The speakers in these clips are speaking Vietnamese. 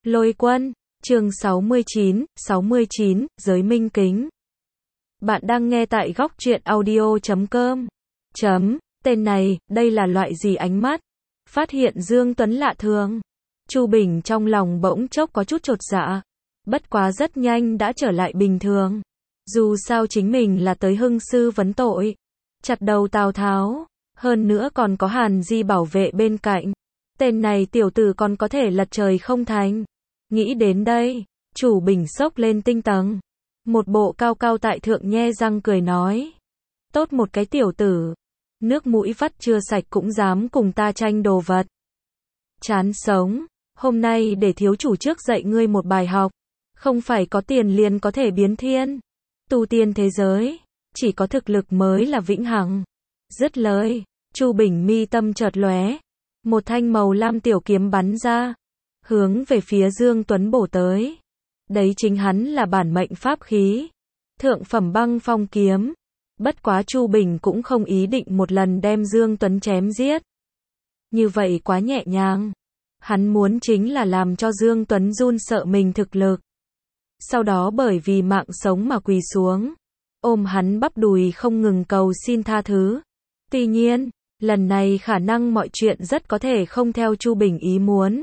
Lôi Quân, chương 69, Giới Minh Kính. Bạn đang nghe tại góc truyện audio.com. Tên này, đây là loại gì ánh mắt? Phát hiện Dương Tuấn lạ thường. Chu Bình trong lòng bỗng chốc có chút chột dạ. Bất quá rất nhanh đã trở lại bình thường. Dù sao chính mình là tới hưng sư vấn tội. Chặt đầu Tào Tháo. Hơn nữa còn có Hàn Di bảo vệ bên cạnh. Tên này tiểu tử còn có thể lật trời không thành. Nghĩ đến đây, Chu Bình sốc lên tinh tầng. Một bộ cao cao tại thượng nhe răng cười nói. Tốt một cái tiểu tử. Nước mũi vắt chưa sạch cũng dám cùng ta tranh đồ vật. Chán sống. Hôm nay để thiếu chủ trước dạy ngươi một bài học. Không phải có tiền liền có thể biến thiên. Tu tiên thế giới, chỉ có thực lực mới là vĩnh hằng. Dứt lời, Chu Bình mi tâm chợt lóe. Một thanh màu lam tiểu kiếm bắn ra. Hướng về phía Dương Tuấn bổ tới. Đấy chính hắn là bản mệnh pháp khí. Thượng phẩm băng phong kiếm. Bất quá Chu Bình cũng không ý định một lần đem Dương Tuấn chém giết. Như vậy quá nhẹ nhàng. Hắn muốn chính là làm cho Dương Tuấn run sợ mình thực lực. Sau đó bởi vì mạng sống mà quỳ xuống. Ôm hắn bắp đùi không ngừng cầu xin tha thứ. Tuy nhiên, lần này khả năng mọi chuyện rất có thể không theo Chu Bình ý muốn.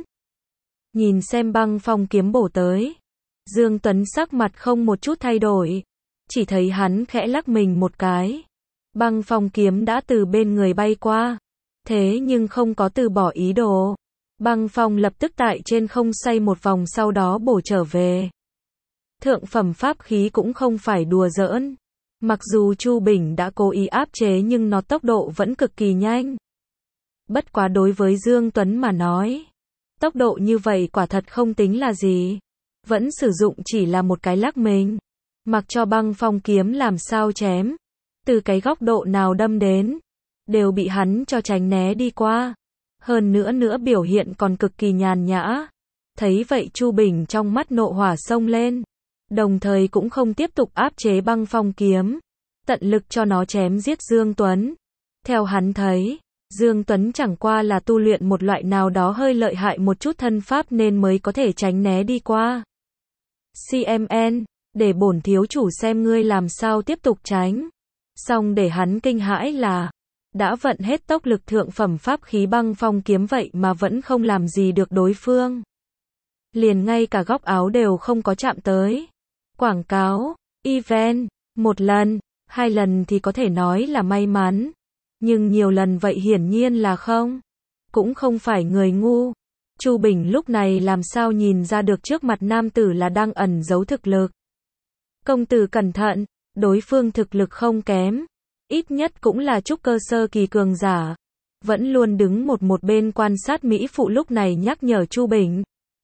Nhìn xem băng phong kiếm bổ tới. Dương Tuấn sắc mặt không một chút thay đổi. Chỉ thấy hắn khẽ lắc mình một cái. Băng phong kiếm đã từ bên người bay qua. Thế nhưng không có từ bỏ ý đồ. Băng phong lập tức tại trên không xoay một vòng sau đó bổ trở về. Thượng phẩm pháp khí cũng không phải đùa giỡn. Mặc dù Chu Bình đã cố ý áp chế nhưng nó tốc độ vẫn cực kỳ nhanh. Bất quá đối với Dương Tuấn mà nói. Tốc độ như vậy quả thật không tính là gì. Vẫn sử dụng chỉ là một cái lắc mình. Mặc cho băng phong kiếm làm sao chém. Từ cái góc độ nào đâm đến. Đều bị hắn cho tránh né đi qua. Hơn nữa biểu hiện còn cực kỳ nhàn nhã. Thấy vậy Chu Bình trong mắt nộ hỏa xông lên. Đồng thời cũng không tiếp tục áp chế băng phong kiếm. Tận lực cho nó chém giết Dương Tuấn. Theo hắn thấy, Dương Tuấn chẳng qua là tu luyện một loại nào đó hơi lợi hại một chút thân pháp nên mới có thể tránh né đi qua. CMN, để bổn thiếu chủ xem ngươi làm sao tiếp tục tránh. Xong để hắn kinh hãi là, đã vận hết tốc lực thượng phẩm pháp khí băng phong kiếm vậy mà vẫn không làm gì được đối phương. Liền ngay cả góc áo đều không có chạm tới. Quảng cáo, event, một lần, hai lần thì có thể nói là may mắn. Nhưng nhiều lần vậy hiển nhiên là không. Cũng không phải người ngu. Chu Bình lúc này làm sao nhìn ra được trước mặt nam tử là đang ẩn giấu thực lực. Công tử cẩn thận, đối phương thực lực không kém. Ít nhất cũng là trúc cơ sơ kỳ cường giả. Vẫn luôn đứng một bên quan sát mỹ phụ lúc này nhắc nhở Chu Bình.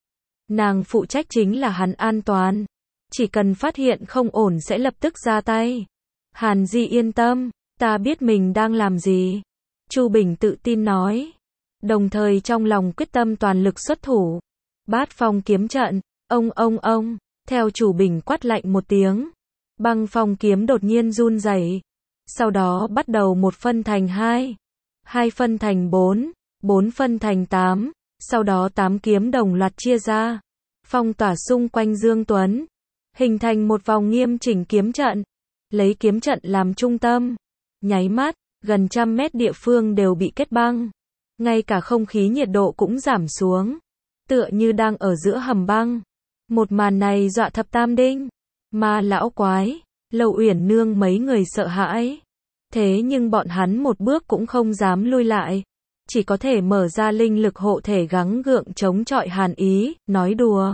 Nàng phụ trách chính là hắn an toàn. Chỉ cần phát hiện không ổn sẽ lập tức ra tay. Hàn Di yên tâm, ta biết mình đang làm gì. Chu Bình tự tin nói. Đồng thời trong lòng quyết tâm toàn lực xuất thủ. Bát phong kiếm trận, ông. Theo Chu Bình quát lạnh một tiếng. Băng phong kiếm đột nhiên run rẩy. Sau đó bắt đầu một phân thành hai. Hai phân thành bốn. Bốn phân thành 8. Sau đó 8 kiếm đồng loạt chia ra. Phong tỏa xung quanh Dương Tuấn. Hình thành một vòng nghiêm chỉnh kiếm trận. Lấy kiếm trận làm trung tâm. Nháy mắt, gần 100 mét địa phương đều bị kết băng. Ngay cả không khí nhiệt độ cũng giảm xuống. Tựa như đang ở giữa hầm băng. Một màn này dọa thập tam đinh. Ma lão quái, Lâu Uyển Nương mấy người sợ hãi. Thế nhưng bọn hắn một bước cũng không dám lui lại. Chỉ có thể mở ra linh lực hộ thể gắng gượng chống chọi hàn ý, nói đùa.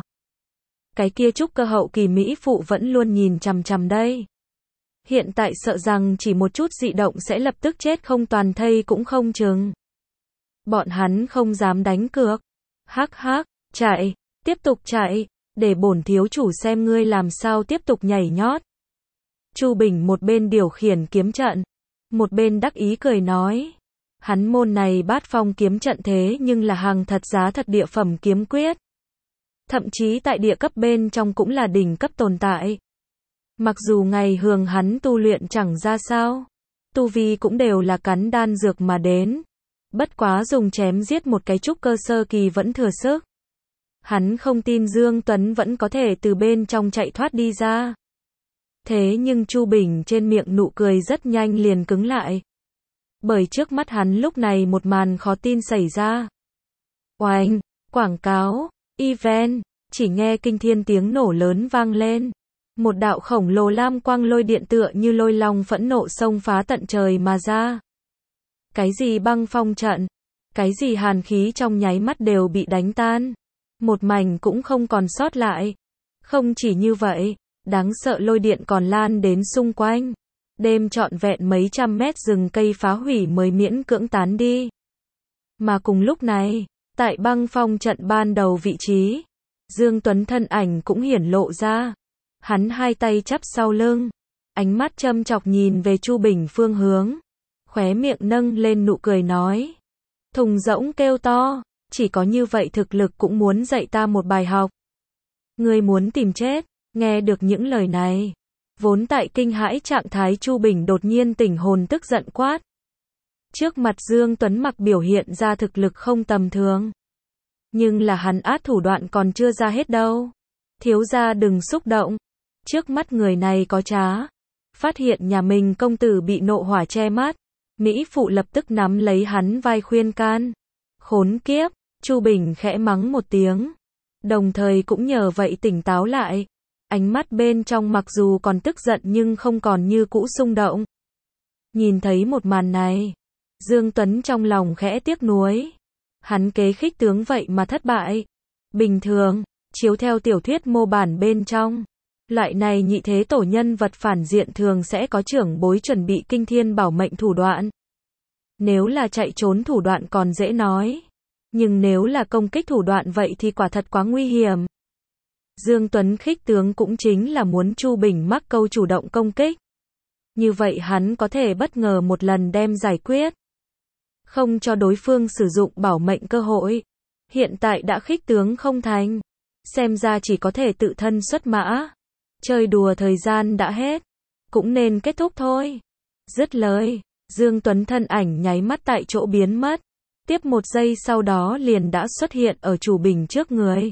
Cái kia trúc cơ hậu kỳ mỹ phụ vẫn luôn nhìn chằm chằm đây. Hiện tại sợ rằng chỉ một chút dị động sẽ lập tức chết không toàn thây cũng không chừng. Bọn hắn không dám đánh cược. Hắc, chạy, tiếp tục chạy, để bổn thiếu chủ xem ngươi làm sao tiếp tục nhảy nhót. Chu Bình một bên điều khiển kiếm trận, một bên đắc ý cười nói. Hắn môn này bát phong kiếm trận thế nhưng là hàng thật giá thật địa phẩm kiếm quyết. Thậm chí tại địa cấp bên trong cũng là đỉnh cấp tồn tại. Mặc dù ngày thường hắn tu luyện chẳng ra sao, tu vi cũng đều là cắn đan dược mà đến. Bất quá dùng chém giết một cái trúc cơ sơ kỳ vẫn thừa sức. Hắn không tin Dương Tuấn vẫn có thể từ bên trong chạy thoát đi ra. Thế nhưng Chu Bình trên miệng nụ cười rất nhanh liền cứng lại. Bởi trước mắt hắn lúc này một màn khó tin xảy ra. Oanh, quảng cáo, event, chỉ nghe kinh thiên tiếng nổ lớn vang lên. Một đạo khổng lồ lam quang lôi điện tựa như lôi long phẫn nộ xông phá tận trời mà ra. Cái gì băng phong trận, cái gì hàn khí trong nháy mắt đều bị đánh tan. Một mảnh cũng không còn sót lại. Không chỉ như vậy, đáng sợ lôi điện còn lan đến xung quanh. Đêm trọn vẹn mấy trăm mét rừng cây phá hủy mới miễn cưỡng tán đi. Mà cùng lúc này, tại băng phong trận ban đầu vị trí, Dương Tuấn thân ảnh cũng hiển lộ ra. Hắn hai tay chắp sau lưng, ánh mắt châm chọc nhìn về Chu Bình phương hướng, khóe miệng nâng lên nụ cười nói. Thùng rỗng kêu to, chỉ có như vậy thực lực cũng muốn dạy ta một bài học. Ngươi muốn tìm chết, nghe được những lời này. Vốn tại kinh hãi trạng thái Chu Bình đột nhiên tỉnh hồn tức giận quát. Trước mặt Dương Tuấn Mặc biểu hiện ra thực lực không tầm thường. Nhưng là hắn át thủ đoạn còn chưa ra hết đâu. Thiếu gia đừng xúc động. Trước mắt người này có trá. Phát hiện nhà mình công tử bị nộ hỏa che mắt. Mỹ phụ lập tức nắm lấy hắn vai khuyên can. Khốn kiếp, Chu Bình khẽ mắng một tiếng. Đồng thời cũng nhờ vậy tỉnh táo lại. Ánh mắt bên trong mặc dù còn tức giận nhưng không còn như cũ xung động. Nhìn thấy một màn này, Dương Tuấn trong lòng khẽ tiếc nuối. Hắn kế khích tướng vậy mà thất bại. Bình thường, chiếu theo tiểu thuyết mô bản bên trong, loại này nhị thế tổ nhân vật phản diện thường sẽ có trưởng bối chuẩn bị kinh thiên bảo mệnh thủ đoạn. Nếu là chạy trốn thủ đoạn còn dễ nói. Nhưng nếu là công kích thủ đoạn vậy thì quả thật quá nguy hiểm. Dương Tuấn khích tướng cũng chính là muốn Chu Bình mắc câu chủ động công kích. Như vậy hắn có thể bất ngờ một lần đem giải quyết. Không cho đối phương sử dụng bảo mệnh cơ hội. Hiện tại đã khích tướng không thành. Xem ra chỉ có thể tự thân xuất mã. Chơi đùa thời gian đã hết. Cũng nên kết thúc thôi. Dứt lời, Dương Tuấn thân ảnh nháy mắt tại chỗ biến mất. Tiếp một giây sau đó liền đã xuất hiện ở Chu Bình trước người.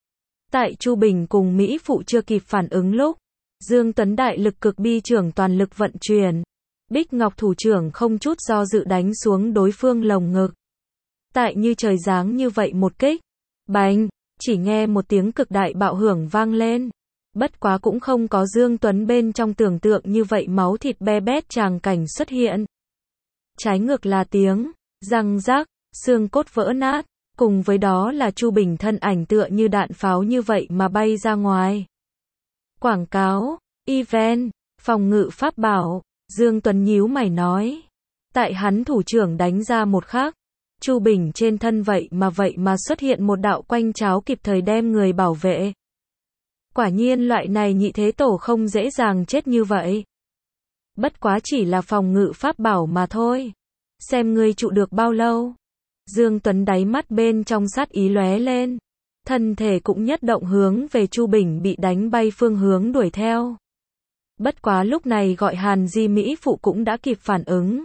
Tại Chu Bình cùng Mỹ phụ chưa kịp phản ứng lúc, Dương Tuấn đại lực cực bi trưởng toàn lực vận chuyển. Bích Ngọc thủ trưởng không chút do dự đánh xuống đối phương lồng ngực. Tại như trời giáng như vậy một kích. Bành, chỉ nghe một tiếng cực đại bạo hưởng vang lên. Bất quá cũng không có Dương Tuấn bên trong tưởng tượng như vậy máu thịt be bét tràng cảnh xuất hiện. Trái ngược là tiếng răng rắc, xương cốt vỡ nát. Cùng với đó là Chu Bình thân ảnh tựa như đạn pháo như vậy mà bay ra ngoài. Quảng cáo, event, phòng ngự pháp bảo, Dương Tuấn nhíu mày nói. Tại hắn thủ trưởng đánh ra một khắc, Chu Bình trên thân vậy mà xuất hiện một đạo quanh cháo kịp thời đem người bảo vệ. Quả nhiên loại này nhị thế tổ không dễ dàng chết như vậy. Bất quá chỉ là phòng ngự pháp bảo mà thôi. Xem ngươi trụ được bao lâu. Dương Tuấn đáy mắt bên trong sát ý lóe lên. Thân thể cũng nhất động hướng về Chu Bình bị đánh bay phương hướng đuổi theo. Bất quá lúc này gọi Hàn Di Mỹ phụ cũng đã kịp phản ứng.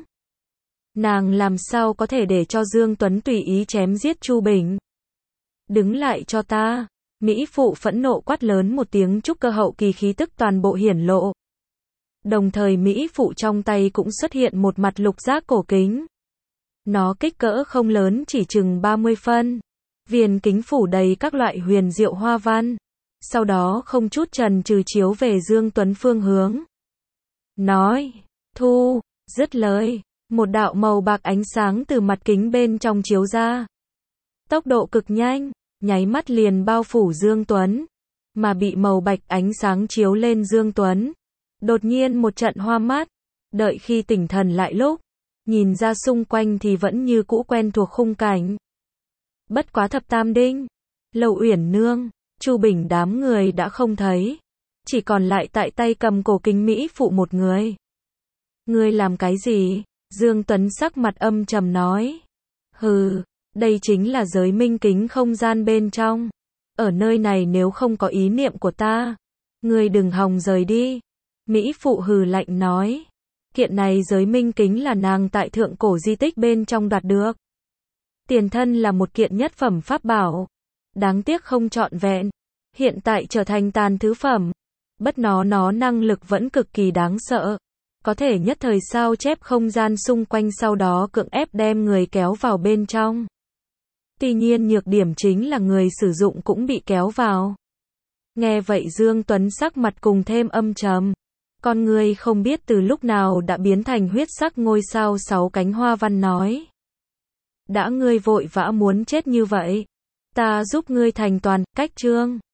Nàng làm sao có thể để cho Dương Tuấn tùy ý chém giết Chu Bình. Đứng lại cho ta. Mỹ phụ phẫn nộ quát lớn một tiếng, trúc cơ hậu kỳ khí tức toàn bộ hiển lộ. Đồng thời Mỹ phụ trong tay cũng xuất hiện một mặt lục giác cổ kính. Nó kích cỡ không lớn, chỉ chừng 30 phân. Viền kính phủ đầy các loại huyền diệu hoa văn. Sau đó không chút chần chừ chiếu về Dương Tuấn phương hướng. Nói, thu, dứt lời, một đạo màu bạc ánh sáng từ mặt kính bên trong chiếu ra. Tốc độ cực nhanh, nháy mắt liền bao phủ Dương Tuấn. Mà bị màu bạch ánh sáng chiếu lên Dương Tuấn. Đột nhiên một trận hoa mắt. Đợi khi tỉnh thần lại lúc. Nhìn ra xung quanh thì vẫn như cũ quen thuộc khung cảnh. Bất quá thập tam đinh, Lầu Uyển Nương, Chu Bình đám người đã không thấy. Chỉ còn lại tại tay cầm cổ kính Mỹ phụ một người. Ngươi làm cái gì? Dương Tuấn sắc mặt âm trầm nói. Hừ, đây chính là giới minh kính không gian bên trong. Ở nơi này nếu không có ý niệm của ta, ngươi đừng hòng rời đi. Mỹ phụ hừ lạnh nói. Kiện này giới minh kính là nàng tại thượng cổ di tích bên trong đoạt được. Tiền thân là một kiện nhất phẩm pháp bảo. Đáng tiếc không trọn vẹn. Hiện tại trở thành tàn thứ phẩm. Bất nó năng lực vẫn cực kỳ đáng sợ. Có thể nhất thời sao chép không gian xung quanh sau đó cưỡng ép đem người kéo vào bên trong. Tuy nhiên nhược điểm chính là người sử dụng cũng bị kéo vào. Nghe vậy Dương Tuấn sắc mặt cùng thêm âm trầm. Con người không biết từ lúc nào đã biến thành huyết sắc ngôi sao 6 cánh Hoa Văn nói. Đã ngươi vội vã muốn chết như vậy, ta giúp ngươi thành toàn cách chương.